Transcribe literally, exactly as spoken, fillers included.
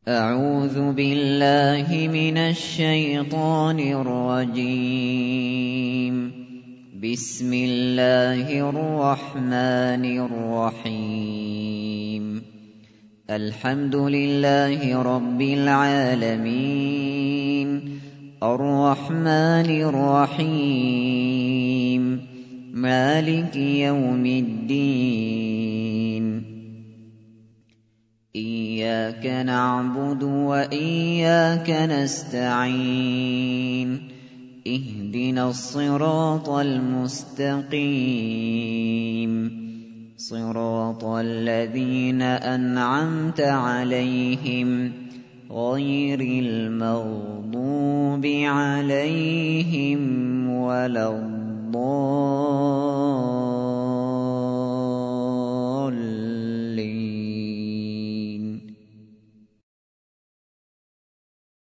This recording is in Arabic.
أعوذ بالله من الشيطان الرجيم. بسم الله الرحمن الرحيم. الحمد لله رب العالمين، الرحمن الرحيم، مالك يوم الدين. إياك نعبد وإياك نستعين، اهدنا الصراط المستقيم، صراط الذين أنعمت عليهم غير المغضوب عليهم ولا الضالين.